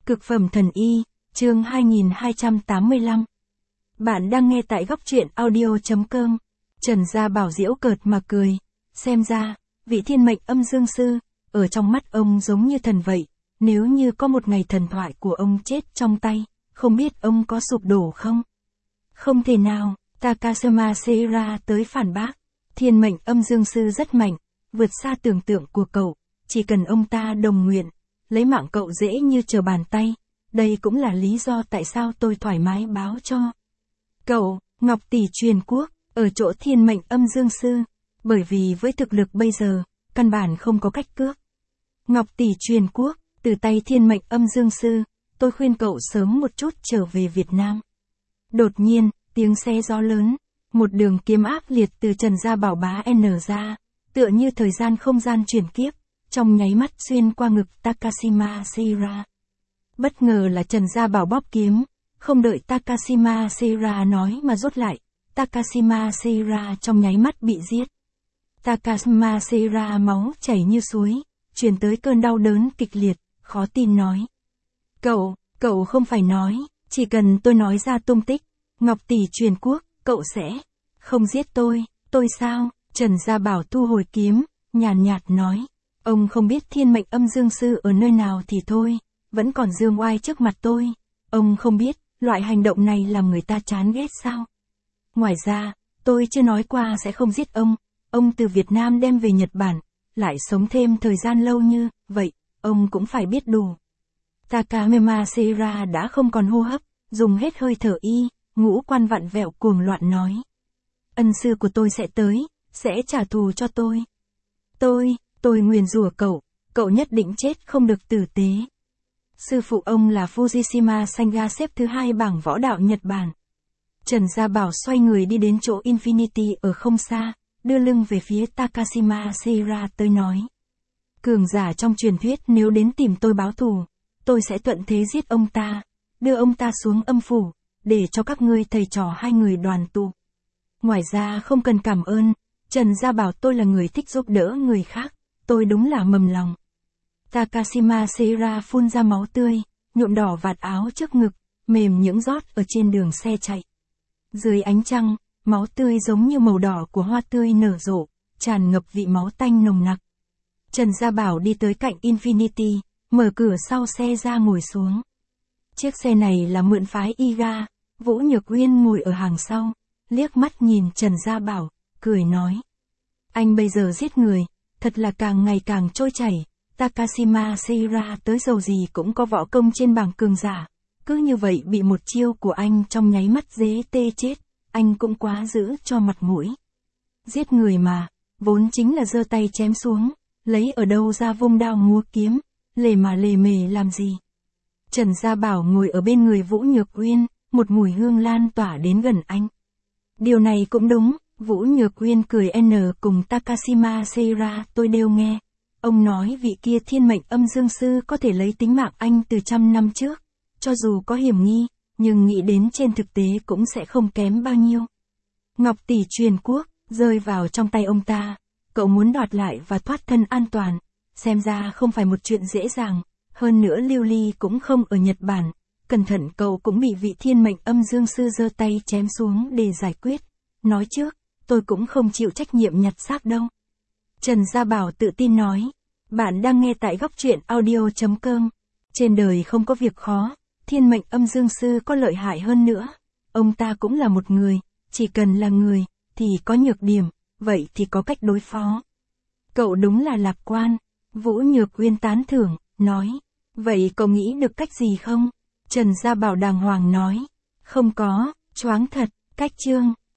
Cực phẩm thần y, chương 2285. Bạn đang nghe tại góc truyện audio.com. Trần Gia Bảo giễu cợt mà cười. Xem ra, vị thiên mệnh âm dương sư, ở trong mắt ông giống như thần vậy. Nếu như có một ngày thần thoại của ông chết trong tay, không biết ông có sụp đổ không? Không thể nào, Takashima Seira tới phản bác. Thiên mệnh âm dương sư rất mạnh, vượt xa tưởng tượng của cậu. Chỉ cần ông ta đồng nguyện, lấy mạng cậu dễ như trở bàn tay. Đây cũng là lý do tại sao tôi thoải mái báo cho cậu, Ngọc Tỷ truyền quốc, ở chỗ thiên mệnh âm dương sư. Bởi vì với thực lực bây giờ, căn bản không có cách cướp. Ngọc Tỷ truyền quốc, từ tay thiên mệnh âm dương sư, tôi khuyên cậu sớm một chút trở về Việt Nam. Đột nhiên, tiếng xe gió lớn, một đường kiếm ác liệt từ Trần Gia Bảo bá N ra, tựa như thời gian không gian chuyển kiếp, trong nháy mắt xuyên qua ngực Takashima Seira. Bất ngờ là Trần Gia Bảo bóp kiếm, không đợi Takashima Seira nói mà rút lại, Takashima Seira trong nháy mắt bị giết. Takashima Seira máu chảy như suối, truyền tới cơn đau đớn kịch liệt, khó tin nói. Cậu không phải nói, chỉ cần tôi nói ra tung tích, Ngọc Tỷ truyền quốc, cậu sẽ không giết tôi sao? Trần Gia Bảo thu hồi kiếm, nhàn nhạt nói. Ông không biết thiên mệnh âm dương sư ở nơi nào thì thôi, vẫn còn dương oai trước mặt tôi. Ông không biết, loại hành động này làm người ta chán ghét sao? Ngoài ra, tôi chưa nói qua sẽ không giết ông từ Việt Nam đem về Nhật Bản, lại sống thêm thời gian lâu như vậy, ông cũng phải biết đủ. Takashima Seira đã không còn hô hấp, dùng hết hơi thở y, ngũ quan vặn vẹo cuồng loạn nói. Ân sư của tôi sẽ tới, sẽ trả thù cho tôi. Tôi nguyền rủa cậu nhất định chết không được tử tế. Sư phụ ông là Fujishima Sanga xếp thứ 2 bảng võ đạo Nhật Bản. Trần Gia Bảo xoay người đi đến chỗ Infinity ở không xa, đưa lưng về phía Takashima Seira tới nói. Cường giả trong truyền thuyết nếu đến tìm tôi báo thù, tôi sẽ thuận thế giết ông ta, đưa ông ta xuống âm phủ, để cho các ngươi thầy trò hai người đoàn tụ. Ngoài ra không cần cảm ơn, Trần Gia Bảo tôi là người thích giúp đỡ người khác, tôi đúng là mầm lòng. Takashima Seira phun ra máu tươi, nhuộm đỏ vạt áo trước ngực, mềm những giọt ở trên đường xe chạy. Dưới ánh trăng, máu tươi giống như màu đỏ của hoa tươi nở rộ, tràn ngập vị máu tanh nồng nặc. Trần Gia Bảo đi tới cạnh Infinity, mở cửa sau xe ra ngồi xuống. Chiếc xe này là mượn phái Iga, Vũ Nhược Uyên ngồi ở hàng sau, liếc mắt nhìn Trần Gia Bảo, cười nói. Anh bây giờ giết người, thật là càng ngày càng trôi chảy. Takashima Seira tới dầu gì cũng có võ công trên bảng cường giả, cứ như vậy bị một chiêu của anh trong nháy mắt dế tê chết, anh cũng quá giữ cho mặt mũi. Giết người mà, vốn chính là giơ tay chém xuống, lấy ở đâu ra vung đao múa kiếm, lề mề làm gì. Trần Gia Bảo ngồi ở bên người Vũ Nhược Uyên, một mùi hương lan tỏa đến gần anh. Điều này cũng đúng, Vũ Nhược Uyên cười cùng Takashima Seira tôi đều nghe. Ông nói vị kia thiên mệnh âm dương sư có thể lấy tính mạng anh từ 100 năm trước, cho dù có hiểm nghi, nhưng nghĩ đến trên thực tế cũng sẽ không kém bao nhiêu. Ngọc Tỷ truyền quốc, rơi vào trong tay ông ta, cậu muốn đoạt lại và thoát thân an toàn, xem ra không phải một chuyện dễ dàng, hơn nữa Lưu Ly cũng không ở Nhật Bản, cẩn thận cậu cũng bị vị thiên mệnh âm dương sư giơ tay chém xuống để giải quyết. Nói trước, tôi cũng không chịu trách nhiệm nhặt xác đâu. Trần Gia Bảo tự tin nói. Bạn đang nghe tại góc truyện audio.com. Trên đời không có việc khó, thiên mệnh âm dương sư có lợi hại hơn nữa. Ông ta cũng là một người, chỉ cần là người, thì có nhược điểm, vậy thì có cách đối phó. Cậu đúng là lạc quan. Vũ Nhược Uyên tán thưởng, nói. Vậy cậu nghĩ được cách gì không? Trần Gia Bảo đàng hoàng nói. Không có, choáng thật, cách chương.